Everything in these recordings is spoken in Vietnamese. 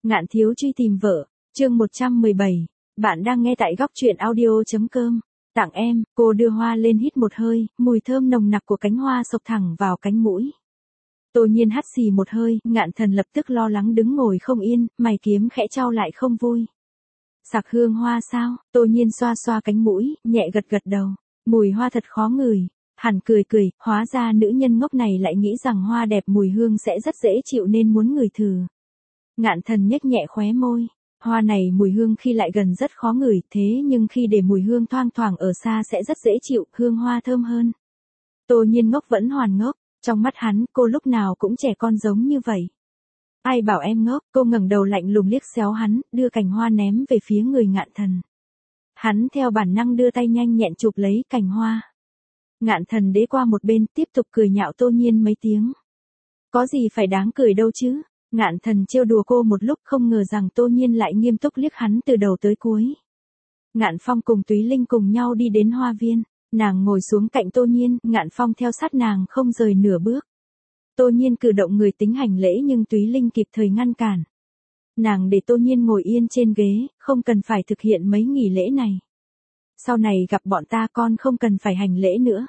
Ngạn thiếu truy tìm vợ, chương 117. Bạn đang nghe tại góc truyện audio.com. Tặng em, cô đưa hoa lên hít một hơi, mùi thơm nồng nặc của cánh hoa xộc thẳng vào cánh mũi. Tô Nhiên hắt xì một hơi, Ngạn Thần lập tức lo lắng đứng ngồi không yên, mày kiếm khẽ chau lại không vui. Sặc hương hoa sao? Tô Nhiên xoa xoa cánh mũi, nhẹ gật gật đầu. Mùi hoa thật khó ngửi. Hẳn cười cười, hóa ra nữ nhân ngốc này lại nghĩ rằng hoa đẹp mùi hương sẽ rất dễ chịu nên muốn ngửi thử. Ngạn Thần nhếch nhẹ khóe môi. Hoa này mùi hương khi lại gần rất khó ngửi, thế nhưng khi để mùi hương thoang thoảng ở xa sẽ rất dễ chịu, hương hoa thơm hơn. Tô Nhiên ngốc vẫn hoàn ngốc, trong mắt hắn cô lúc nào cũng trẻ con giống như vậy. Ai bảo em ngốc? Cô ngẩng đầu lạnh lùng liếc xéo hắn, đưa cành hoa ném về phía người Ngạn Thần. Hắn theo bản năng đưa tay nhanh nhẹn chụp lấy cành hoa. Ngạn Thần đế qua một bên tiếp tục cười nhạo Tô Nhiên mấy tiếng. Có gì phải đáng cười đâu chứ? Ngạn Thần trêu đùa cô một lúc không ngờ rằng Tô Nhiên lại nghiêm túc liếc hắn từ đầu tới cuối. Ngạn Phong cùng Túy Linh cùng nhau đi đến hoa viên, nàng ngồi xuống cạnh Tô Nhiên, Ngạn Phong theo sát nàng không rời nửa bước. Tô Nhiên cử động người tính hành lễ nhưng Túy Linh kịp thời ngăn cản. Nàng để Tô Nhiên ngồi yên trên ghế, không cần phải thực hiện mấy nghi lễ này. Sau này gặp bọn ta con không cần phải hành lễ nữa.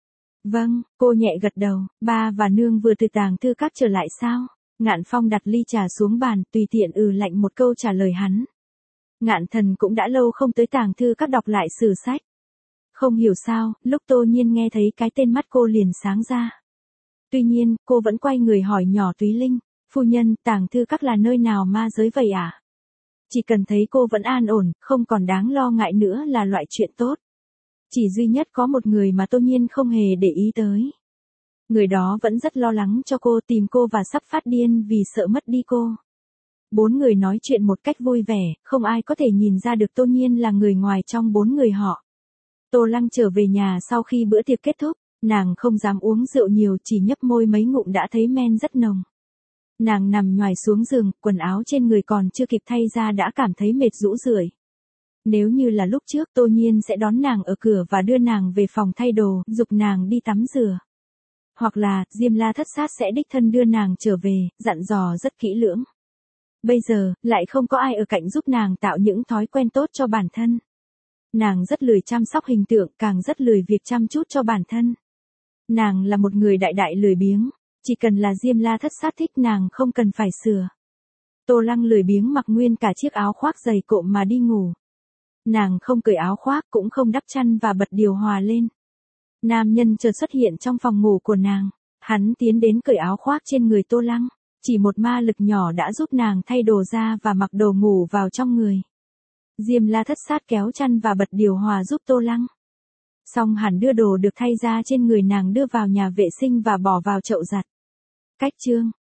Vâng, cô nhẹ gật đầu, ba và nương vừa từ tàng thư các trở lại sao? Ngạn Phong đặt ly trà xuống bàn, tùy tiện lạnh một câu trả lời hắn. Ngạn Thần cũng đã lâu không tới tàng thư các đọc lại sử sách. Không hiểu sao, lúc Tô Nhiên nghe thấy cái tên mắt cô liền sáng ra. Tuy nhiên, cô vẫn quay người hỏi nhỏ Túy Linh, phu nhân, tàng thư các là nơi nào ma giới vậy à? Chỉ cần thấy cô vẫn an ổn, không còn đáng lo ngại nữa là loại chuyện tốt. Chỉ duy nhất có một người mà Tô Nhiên không hề để ý tới. Người đó vẫn rất lo lắng cho cô, tìm cô và sắp phát điên vì sợ mất đi cô. Bốn người nói chuyện một cách vui vẻ, không ai có thể nhìn ra được Tô Nhiên là người ngoài trong bốn người họ. Tô Lăng trở về nhà sau khi bữa tiệc kết thúc, nàng không dám uống rượu nhiều, chỉ nhấp môi mấy ngụm đã thấy men rất nồng. Nàng nằm nhoài xuống giường, quần áo trên người còn chưa kịp thay ra đã cảm thấy mệt rũ rượi. Nếu như là lúc trước, Tô Nhiên sẽ đón nàng ở cửa và đưa nàng về phòng thay đồ, giục nàng đi tắm rửa. Hoặc là, Diêm La Thất Sát sẽ đích thân đưa nàng trở về, dặn dò rất kỹ lưỡng. Bây giờ, lại không có ai ở cạnh giúp nàng tạo những thói quen tốt cho bản thân. Nàng rất lười chăm sóc hình tượng, càng rất lười việc chăm chút cho bản thân. Nàng là một người đại đại lười biếng, chỉ cần là Diêm La Thất Sát thích nàng không cần phải sửa. Tô Lăng lười biếng mặc nguyên cả chiếc áo khoác dày cộm mà đi ngủ. Nàng không cởi áo khoác cũng không đắp chăn và bật điều hòa lên. Nam nhân chợt xuất hiện trong phòng ngủ của nàng. Hắn tiến đến cởi áo khoác trên người Tô Lăng. Chỉ một ma lực nhỏ đã giúp nàng thay đồ ra và mặc đồ ngủ vào trong người. Diêm La Thất Sát kéo chăn và bật điều hòa giúp Tô Lăng. Xong hẳn đưa đồ được thay ra trên người nàng đưa vào nhà vệ sinh và bỏ vào chậu giặt. Cách chương.